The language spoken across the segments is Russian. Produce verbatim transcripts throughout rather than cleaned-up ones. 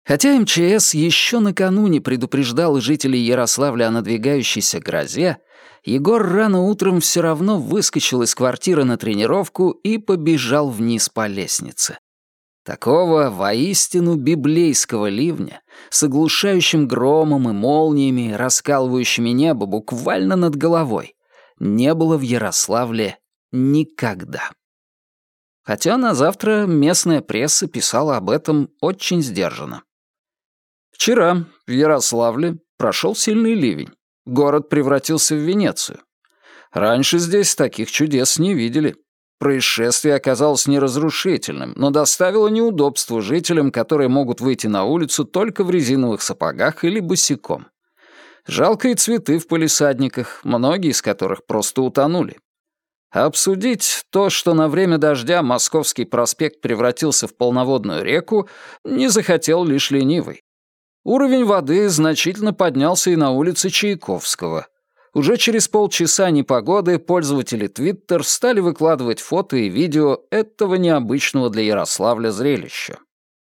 Хотя эм че эс еще накануне предупреждал жителей Ярославля о надвигающейся грозе, Егор рано утром все равно выскочил из квартиры на тренировку и побежал вниз по лестнице. Такого воистину библейского ливня, с оглушающим громом и молниями, раскалывающими небо буквально над головой, не было в Ярославле никогда. Хотя на завтра местная пресса писала об этом очень сдержанно. Вчера в Ярославле прошел сильный ливень. Город превратился в Венецию. Раньше здесь таких чудес не видели. Происшествие оказалось неразрушительным, но доставило неудобства жителям, которые могут выйти на улицу только в резиновых сапогах или босиком. Жалко и цветы в палисадниках, многие из которых просто утонули. А обсудить то, что на время дождя Московский проспект превратился в полноводную реку, не захотел лишь ленивый. Уровень воды значительно поднялся и на улице Чайковского. Уже через полчаса непогоды пользователи Twitter стали выкладывать фото и видео этого необычного для Ярославля зрелища.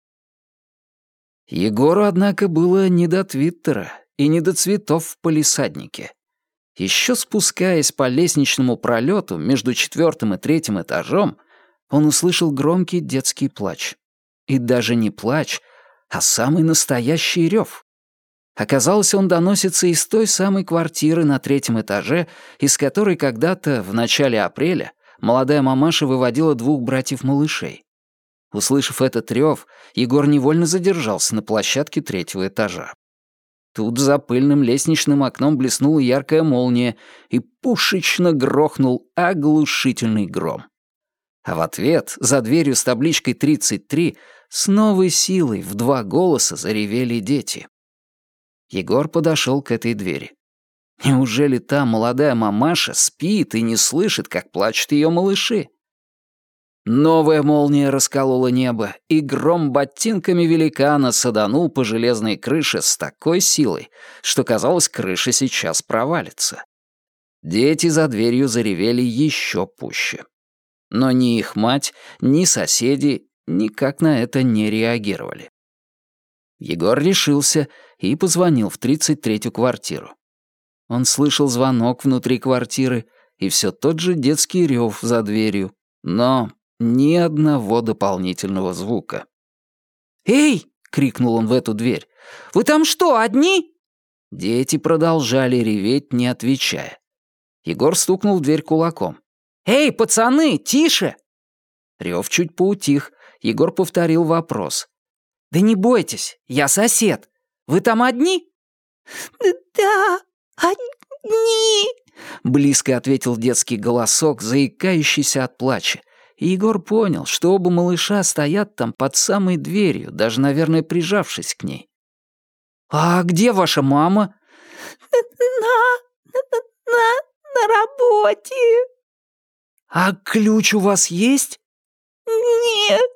Егору, однако, было не до Твиттера и не до цветов в палисаднике. Еще спускаясь по лестничному пролету между четвертым и третьим этажом, он услышал громкий детский плач. И даже не плач, а самый настоящий рев. Оказалось, он доносится из той самой квартиры на третьем этаже, из которой когда-то, в начале апреля, молодая мамаша выводила двух братьев-малышей. Услышав этот рев, Егор невольно задержался на площадке третьего этажа. Тут за пыльным лестничным окном блеснула яркая молния, и пушечно грохнул оглушительный гром. А в ответ, за дверью с табличкой тридцать три, с новой силой в два голоса заревели дети. Егор подошел к этой двери. Неужели та молодая мамаша спит и не слышит, как плачут ее малыши? Новая молния расколола небо, и гром ботинками великана саданул по железной крыше с такой силой, что, казалось, крыша сейчас провалится. Дети за дверью заревели еще пуще. Но ни их мать, ни соседи никак на это не реагировали. Егор решился и позвонил в тридцать третью квартиру. Он слышал звонок внутри квартиры и все тот же детский рев за дверью, но ни одного дополнительного звука. «Эй!» — крикнул он в эту дверь. «Вы там что, одни?» Дети продолжали реветь, не отвечая. Егор стукнул в дверь кулаком. «Эй, пацаны, тише!» Рев чуть поутих. Егор повторил вопрос. «Да не бойтесь, я сосед. Вы там одни?» «Да, одни», — близко ответил детский голосок, заикающийся от плача. И Егор понял, что оба малыша стоят там под самой дверью, даже, наверное, прижавшись к ней. «А где ваша мама?» «На... на... на работе». «А ключ у вас есть?» «Нет,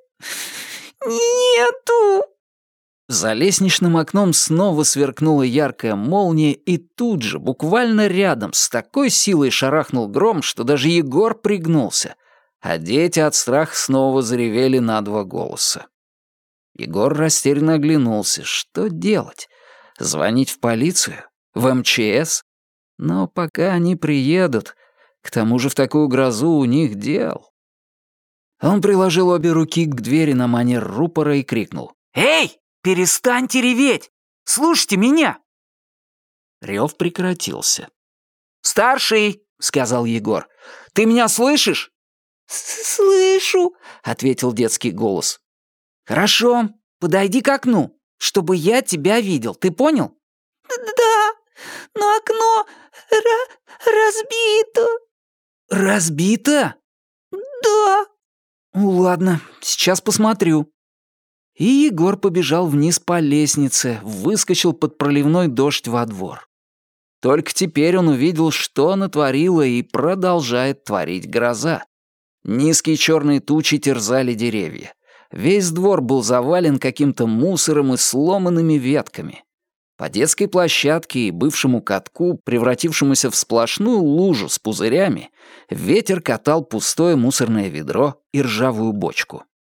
нету». За лестничным окном снова сверкнула яркая молния, и тут же, буквально рядом, с такой силой шарахнул гром, что даже Егор пригнулся, а дети от страха снова заревели на два голоса. Егор растерянно оглянулся. Что делать? Звонить в полицию? В эм че эс? Но пока они приедут, к тому же в такую грозу у них дел. Он приложил обе руки к двери на манер рупора и крикнул. «Эй, перестаньте реветь! Слушайте меня!» Рев прекратился. «Старший!» — сказал Егор. «Ты меня слышишь?» «Слышу», — ответил детский голос. «Хорошо, подойди к окну, чтобы я тебя видел, ты понял?» «Да, но окно ра- разбито». «Разбито?» «Да». «Ну ладно, сейчас посмотрю». И Егор побежал вниз по лестнице, выскочил под проливной дождь во двор. Только теперь он увидел, что натворила и продолжает творить гроза. Низкие черные тучи терзали деревья. Весь двор был завален каким-то мусором и сломанными ветками. По детской площадке и бывшему катку, превратившемуся в сплошную лужу с пузырями, ветер катал пустое мусорное ведро и ржавую бочку.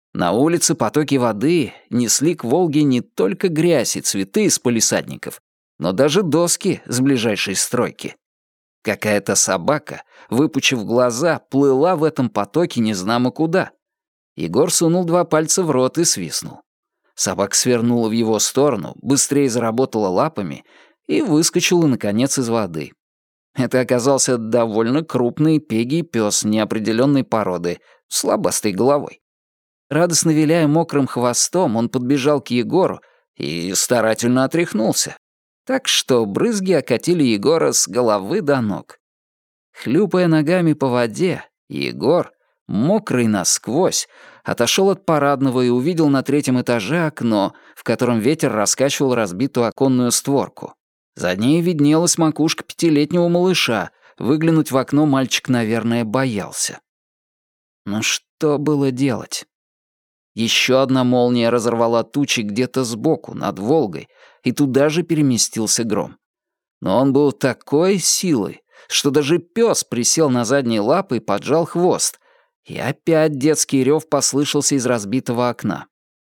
На улице потоки воды несли к Волге не только грязь и цветы из палисадников, но даже доски с ближайшей стройки. Какая-то собака, выпучив глаза, плыла в этом потоке незнамо куда. Егор сунул два пальца в рот и свистнул. Собака свернула в его сторону, быстрее заработала лапами и выскочила, наконец, из воды. Это оказался довольно крупный пегий пес неопределенной породы, с лобастой головой. Радостно виляя мокрым хвостом, он подбежал к Егору и старательно отряхнулся, так что брызги окатили Егора с головы до ног. Хлюпая ногами по воде, Егор, мокрый насквозь, отошел от парадного и увидел на третьем этаже окно, в котором ветер раскачивал разбитую оконную створку. За ней виднелась макушка пятилетнего малыша. Выглянуть в окно мальчик, наверное, боялся. Но что было делать? Еще одна молния разорвала тучи где-то сбоку, над Волгой, и туда же переместился гром. Но он был такой силой, что даже пес присел на задние лапы и поджал хвост, и опять детский рев послышался из разбитого окна.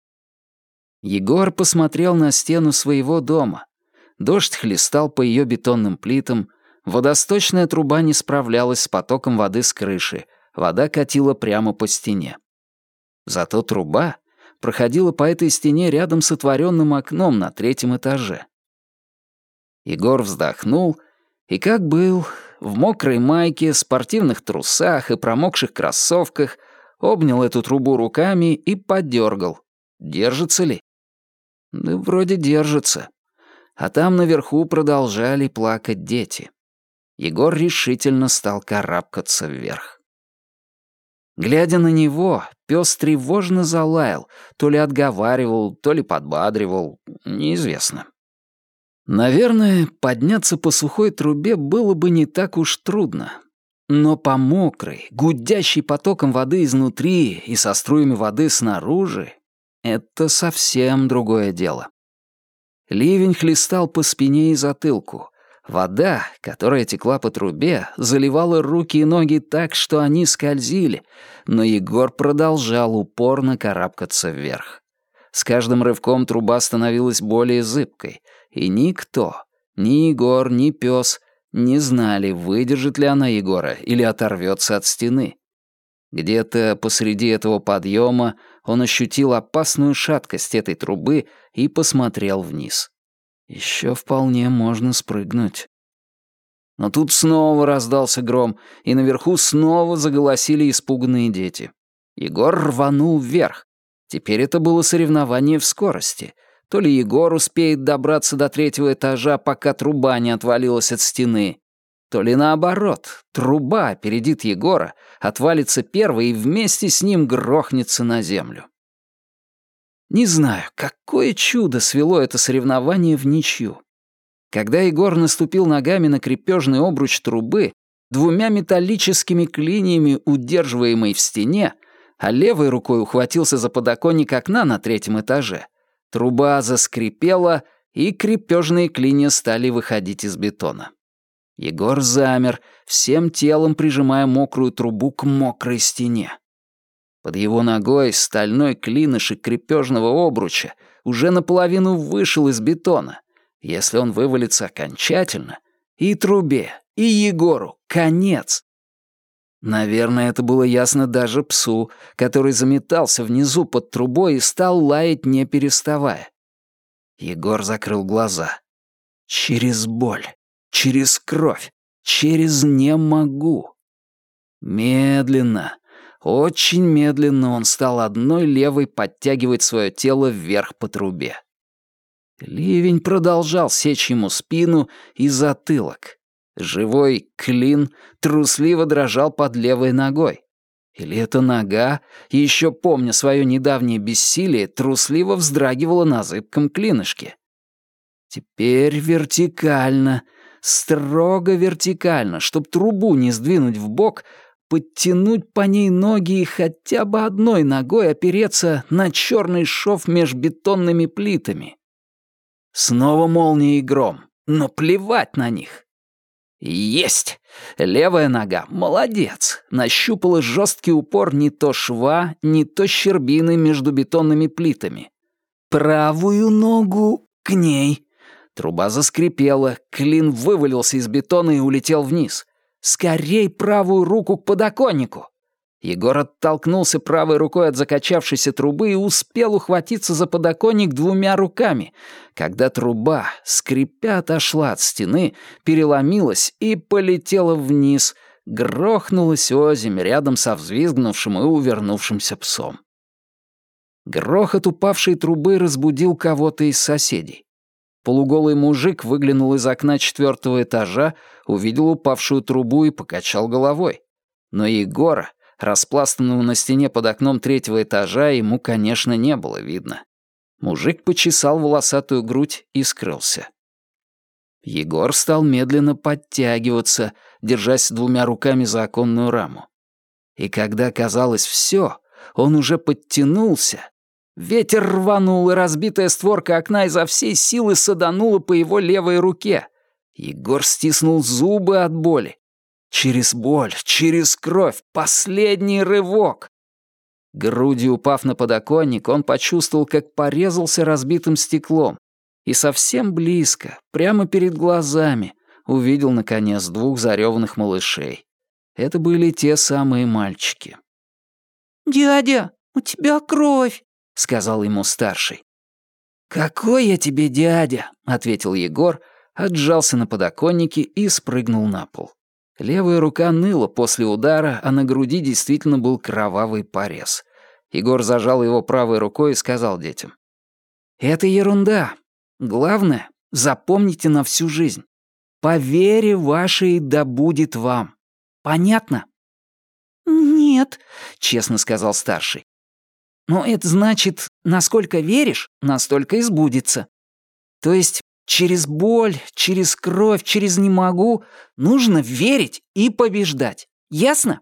Егор посмотрел на стену своего дома. Дождь хлестал по ее бетонным плитам, водосточная труба не справлялась с потоком воды с крыши, вода катила прямо по стене. Зато труба проходила по этой стене рядом с отворенным окном на третьем этаже. Егор вздохнул и, как был, в мокрой майке, спортивных трусах и промокших кроссовках, обнял эту трубу руками и подергал. Держится ли? Да вроде держится. А там наверху продолжали плакать дети. Егор решительно стал карабкаться вверх. Глядя на него, пес тревожно залаял, то ли отговаривал, то ли подбадривал, неизвестно. Наверное, подняться по сухой трубе было бы не так уж трудно. Но по мокрой, гудящей потоком воды изнутри и со струями воды снаружи — это совсем другое дело. Ливень хлестал по спине и затылку. Вода, которая текла по трубе, заливала руки и ноги так, что они скользили, но Егор продолжал упорно карабкаться вверх. С каждым рывком труба становилась более зыбкой, и никто, ни Егор, ни пес, не знали, выдержит ли она Егора или оторвется от стены. Где-то посреди этого подъема он ощутил опасную шаткость этой трубы и посмотрел вниз. Еще вполне можно спрыгнуть. Но тут снова раздался гром, и наверху снова заголосили испуганные дети. Егор рванул вверх. Теперь это было соревнование в скорости. То ли Егор успеет добраться до третьего этажа, пока труба не отвалилась от стены, то ли наоборот, труба опередит Егора, отвалится первой и вместе с ним грохнется на землю. Не знаю, какое чудо свело это соревнование в ничью. Когда Егор наступил ногами на крепежный обруч трубы, двумя металлическими клиньями, удерживаемой в стене, а левой рукой ухватился за подоконник окна на третьем этаже, труба заскрипела, и крепежные клинья стали выходить из бетона. Егор замер, всем телом прижимая мокрую трубу к мокрой стене. Под его ногой стальной клинышек крепежного обруча уже наполовину вышел из бетона. Если он вывалится окончательно, и трубе, и Егору конец. Наверное, это было ясно даже псу, который заметался внизу под трубой и стал лаять, не переставая. Егор закрыл глаза. Через боль, через кровь, через «не могу». Медленно, очень медленно он стал одной левой подтягивать свое тело вверх по трубе. Ливень продолжал сечь ему спину и затылок. Живой клин трусливо дрожал под левой ногой. Или эта нога, еще помня свое недавнее бессилие, трусливо вздрагивала на зыбком клинышке. Теперь вертикально, строго вертикально, чтоб трубу не сдвинуть вбок, подтянуть по ней ноги и хотя бы одной ногой опереться на черный шов меж бетонными плитами. Снова молния и гром, но плевать на них. Есть! Левая нога, молодец, нащупала жесткий упор не то шва, не то щербины между бетонными плитами. Правую ногу к ней. Труба заскрипела, клин вывалился из бетона и улетел вниз. Скорей правую руку к подоконнику. Егор оттолкнулся правой рукой от закачавшейся трубы и успел ухватиться за подоконник двумя руками, когда труба, скрипя, отошла от стены, переломилась и полетела вниз, грохнулась озимь рядом со взвизгнувшим и увернувшимся псом. Грохот упавшей трубы разбудил кого-то из соседей. Полуголый мужик выглянул из окна четвертого этажа, увидел упавшую трубу и покачал головой. Но Егора, распластанного на стене под окном третьего этажа, ему, конечно, не было видно. Мужик почесал волосатую грудь и скрылся. Егор стал медленно подтягиваться, держась двумя руками за оконную раму. И когда казалось все, он уже подтянулся. Ветер рванул, и разбитая створка окна изо всей силы саданула по его левой руке. Егор стиснул зубы от боли. Через боль, через кровь, последний рывок. Грудью упав на подоконник, он почувствовал, как порезался разбитым стеклом. И совсем близко, прямо перед глазами, увидел, наконец, двух зареванных малышей. Это были те самые мальчики. «Дядя, у тебя кровь», — сказал ему старший. «Какой я тебе дядя?» — ответил Егор, отжался на подоконнике и спрыгнул на пол. Левая рука ныла после удара, а на груди действительно был кровавый порез. Егор зажал его правой рукой и сказал детям. «Это ерунда. Главное, запомните на всю жизнь. По вере вашей да будет вам. Понятно?» «Нет», — честно сказал старший. «Ну, это значит, насколько веришь, настолько и сбудется. То есть через боль, через кровь, через «не могу» нужно верить и побеждать. Ясно?»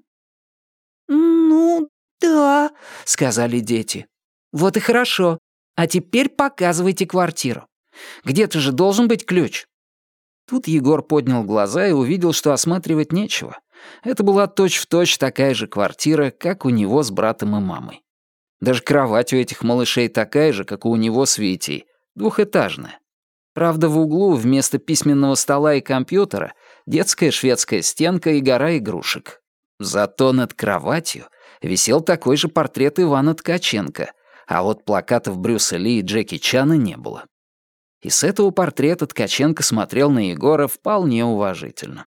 «Ну, да», — сказали дети. «Вот и хорошо. А теперь показывайте квартиру. Где-то же должен быть ключ». Тут Егор поднял глаза и увидел, что осматривать нечего. Это была точь-в-точь такая же квартира, как у него с братом и мамой. Даже кровать у этих малышей такая же, как у него с Витей, двухэтажная. Правда, в углу вместо письменного стола и компьютера детская шведская стенка и гора игрушек. Зато над кроватью висел такой же портрет Ивана Ткаченко, а вот плакатов Брюса Ли и Джеки Чана не было. И с этого портрета Ткаченко смотрел на Егора вполне уважительно.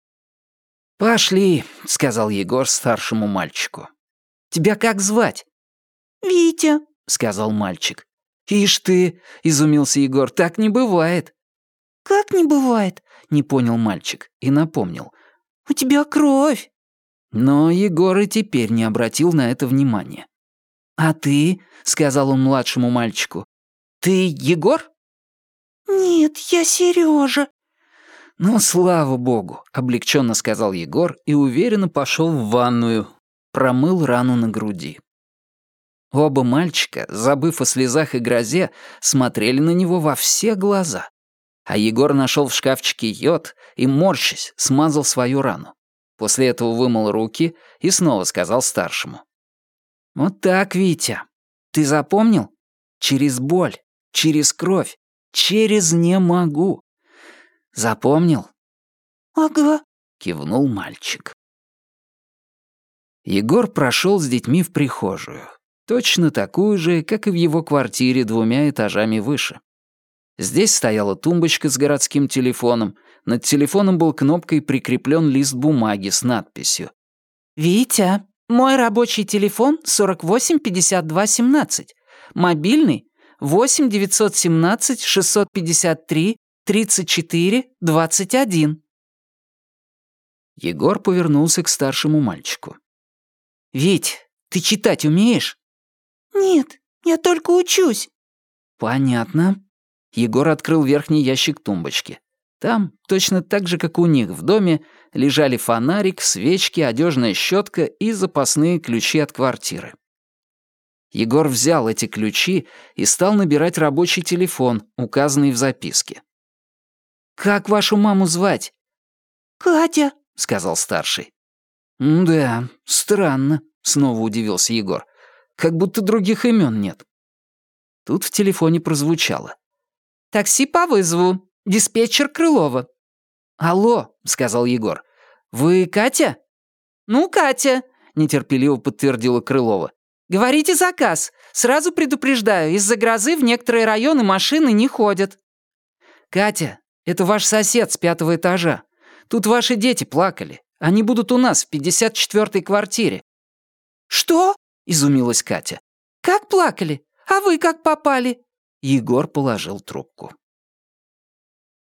«Пошли», — сказал Егор старшему мальчику. «Тебя как звать?» «Витя», — сказал мальчик. «Ишь ты», — изумился Егор, — «так не бывает». «Как не бывает?» — не понял мальчик и напомнил. «У тебя кровь». Но Егор и теперь не обратил на это внимания. «А ты?» — сказал он младшему мальчику. «Ты Егор?» «Нет, я Сережа. «Ну, слава богу», — облегченно сказал Егор и уверенно пошел в ванную, промыл рану на груди. Оба мальчика, забыв о слезах и грозе, смотрели на него во все глаза. А Егор нашел в шкафчике йод и, морщась, смазал свою рану. После этого вымыл руки и снова сказал старшему. «Вот так, Витя. Ты запомнил? Через боль, через кровь, через «не могу». Запомнил?» «Ага», — кивнул мальчик. Егор прошел с детьми в прихожую. Точно такую же, как и в его квартире двумя этажами выше. Здесь стояла тумбочка с городским телефоном. Над телефоном был кнопкой прикреплен лист бумаги с надписью. «Витя, мой рабочий телефон сорок восемь пятьдесят два семнадцать. Мобильный восемь девятьсот семнадцать шестьсот пятьдесят три тридцать четыре двадцать один». Егор повернулся к старшему мальчику. «Вить, ты читать умеешь?» «Нет, я только учусь». «Понятно». Егор открыл верхний ящик тумбочки. Там, точно так же, как у них в доме, лежали фонарик, свечки, одежная щетка и запасные ключи от квартиры. Егор взял эти ключи и стал набирать рабочий телефон, указанный в записке. «Как вашу маму звать?» «Катя», — сказал старший. «Да, странно», — снова удивился Егор. «Как будто других имен нет». Тут в телефоне прозвучало. «Такси по вызову. Диспетчер Крылова». «Алло», — сказал Егор. «Вы Катя?» «Ну, Катя», — нетерпеливо подтвердила Крылова. «Говорите заказ. Сразу предупреждаю, из-за грозы в некоторые районы машины не ходят». «Катя, это ваш сосед с пятого этажа. Тут ваши дети плакали. Они будут у нас в пятьдесят четвёртой квартире». «Что?» — изумилась Катя. «Как плакали? А вы как попали?» Егор положил трубку.